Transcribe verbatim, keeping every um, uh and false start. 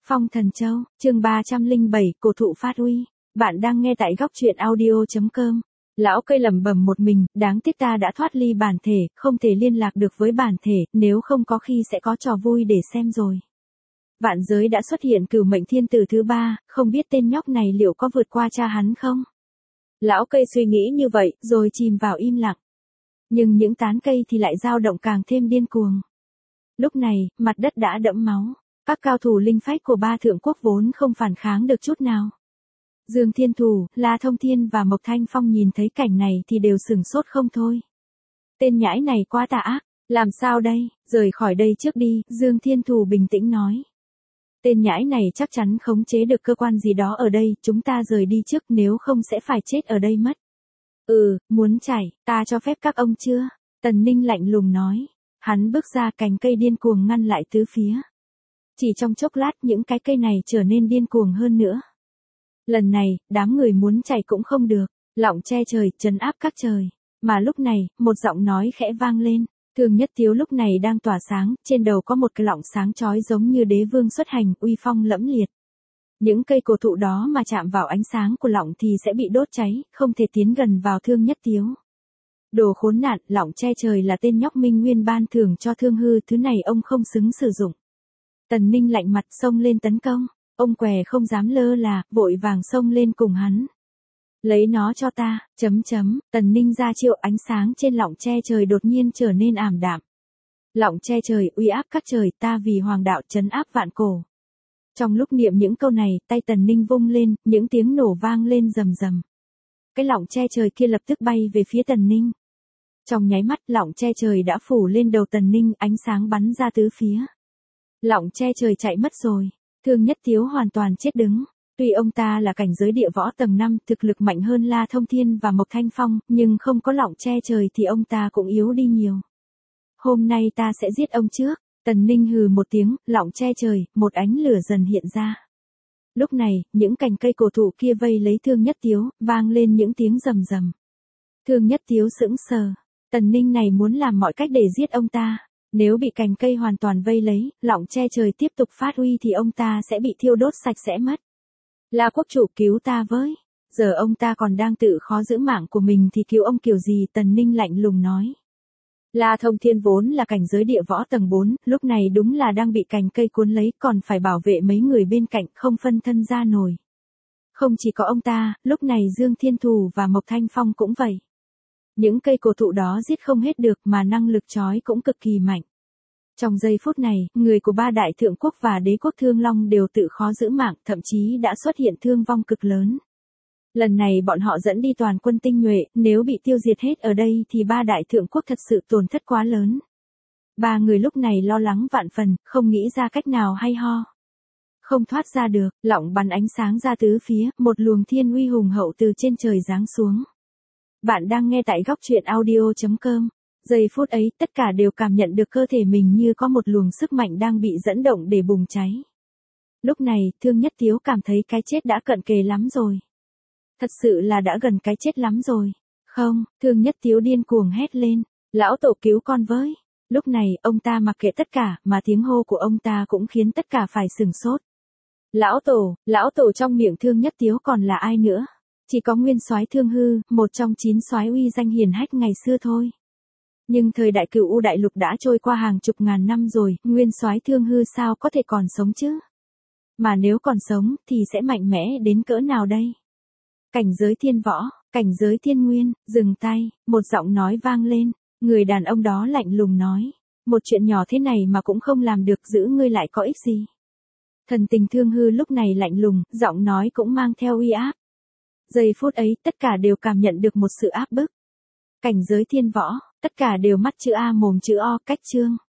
Phong Thần Châu, chương ba trăm lẻ bảy, cổ thụ phát uy. Bạn đang nghe tại góc truyện audio chấm com. Lão cây lẩm bẩm một mình, đáng tiếc ta đã thoát ly bản thể, không thể liên lạc được với bản thể, nếu không có khi sẽ có trò vui để xem rồi. Vạn giới đã xuất hiện cửu mệnh thiên tử thứ ba, không biết tên nhóc này liệu có vượt qua cha hắn không? Lão cây suy nghĩ như vậy, rồi chìm vào im lặng. Nhưng những tán cây thì lại dao động càng thêm điên cuồng. Lúc này, mặt đất đã đẫm máu. Các cao thủ linh phách của ba thượng quốc vốn không phản kháng được chút nào. Dương Thiên Thủ, La Thông Thiên và Mộc Thanh Phong nhìn thấy cảnh này thì đều sửng sốt không thôi. Tên nhãi này quá tà ác, làm sao đây, rời khỏi đây trước đi, Dương Thiên Thủ bình tĩnh nói. Tên nhãi này chắc chắn khống chế được cơ quan gì đó ở đây, chúng ta rời đi trước nếu không sẽ phải chết ở đây mất. Ừ, muốn chạy, ta cho phép các ông chưa? Tần Ninh lạnh lùng nói. Hắn bước ra, cành cây điên cuồng ngăn lại tứ phía. Chỉ trong chốc lát những cái cây này trở nên điên cuồng hơn nữa. Lần này, đám người muốn chạy cũng không được, lọng che trời, trấn áp các trời. Mà lúc này, một giọng nói khẽ vang lên. Thương Nhất Tiếu lúc này đang tỏa sáng, trên đầu có một cái lọng sáng chói giống như đế vương xuất hành, uy phong lẫm liệt. Những cây cổ thụ đó mà chạm vào ánh sáng của lọng thì sẽ bị đốt cháy, không thể tiến gần vào Thương Nhất Tiếu. Đồ khốn nạn, lọng che trời là tên nhóc Minh Nguyên ban thưởng cho Thương Hư, thứ này ông không xứng sử dụng. Tần Ninh lạnh mặt xông lên tấn công, ông què không dám lơ là, vội vàng xông lên cùng hắn. Lấy nó cho ta, chấm chấm, Tần Ninh ra chiêu, ánh sáng trên lọng che trời đột nhiên trở nên ảm đạm. Lọng che trời, uy áp các trời, ta vì hoàng đạo trấn áp vạn cổ. Trong lúc niệm những câu này, tay Tần Ninh vung lên, những tiếng nổ vang lên rầm rầm. Cái lọng che trời kia lập tức bay về phía Tần Ninh. Trong nháy mắt, lọng che trời đã phủ lên đầu Tần Ninh, ánh sáng bắn ra tứ phía. Lọng che trời chạy mất rồi, Thương Nhất Tiếu hoàn toàn chết đứng. Tuy ông ta là cảnh giới địa võ tầng năm, thực lực mạnh hơn La Thông Thiên và Mộc Thanh Phong, nhưng không có lọng che trời thì ông ta cũng yếu đi nhiều. Hôm nay ta sẽ giết ông trước, Tần Ninh hừ một tiếng, lọng che trời, một ánh lửa dần hiện ra. Lúc này, những cành cây cổ thụ kia vây lấy Thương Nhất Tiếu, vang lên những tiếng rầm rầm. Thương Nhất Tiếu sững sờ, Tần Ninh này muốn làm mọi cách để giết ông ta. Nếu bị cành cây hoàn toàn vây lấy, lọng che trời tiếp tục phát uy thì ông ta sẽ bị thiêu đốt sạch sẽ mất. La quốc chủ cứu ta với. Giờ ông ta còn đang tự khó giữ mạng của mình thì cứu ông kiểu gì, Tần Ninh lạnh lùng nói. La Thông Thiên vốn là cảnh giới địa võ tầng bốn, lúc này đúng là đang bị cành cây cuốn lấy, còn phải bảo vệ mấy người bên cạnh, không phân thân ra nổi. Không chỉ có ông ta, lúc này Dương Thiên Thủ và Mộc Thanh Phong cũng vậy. Những cây cổ thụ đó giết không hết được mà năng lực chói cũng cực kỳ mạnh. Trong giây phút này, người của ba đại thượng quốc và đế quốc Thương Long đều tự khó giữ mạng, thậm chí đã xuất hiện thương vong cực lớn. Lần này bọn họ dẫn đi toàn quân tinh nhuệ, nếu bị tiêu diệt hết ở đây thì ba đại thượng quốc thật sự tổn thất quá lớn. Ba người lúc này lo lắng vạn phần, không nghĩ ra cách nào hay ho. Không thoát ra được, lọng bắn ánh sáng ra tứ phía, một luồng thiên uy hùng hậu từ trên trời giáng xuống. Bạn đang nghe tại góc truyện audio chấm com. Giây phút ấy, tất cả đều cảm nhận được cơ thể mình như có một luồng sức mạnh đang bị dẫn động để bùng cháy. Lúc này, Thương Nhất Tiếu cảm thấy cái chết đã cận kề lắm rồi. Thật sự là đã gần cái chết lắm rồi. Không, Thương Nhất Tiếu điên cuồng hét lên. Lão tổ cứu con với. Lúc này, ông ta mặc kệ tất cả, mà tiếng hô của ông ta cũng khiến tất cả phải sửng sốt. Lão tổ, lão tổ trong miệng Thương Nhất Tiếu còn là ai nữa? Chỉ có nguyên soái Thương Hư, một trong chín soái uy danh hiển hách ngày xưa thôi. Nhưng thời đại Cửu U đại lục đã trôi qua hàng chục ngàn năm rồi, nguyên soái Thương Hư sao có thể còn sống chứ? Mà nếu còn sống thì sẽ mạnh mẽ đến cỡ nào đây? Cảnh giới thiên võ, cảnh giới thiên nguyên, dừng tay, một giọng nói vang lên, người đàn ông đó lạnh lùng nói, một chuyện nhỏ thế này mà cũng không làm được, giữ ngươi lại có ích gì? Thần tình Thương Hư lúc này lạnh lùng, giọng nói cũng mang theo uy áp. Giây phút ấy, tất cả đều cảm nhận được một sự áp bức. Cảnh giới thiên võ, tất cả đều mắt chữ A mồm chữ O, cách chương.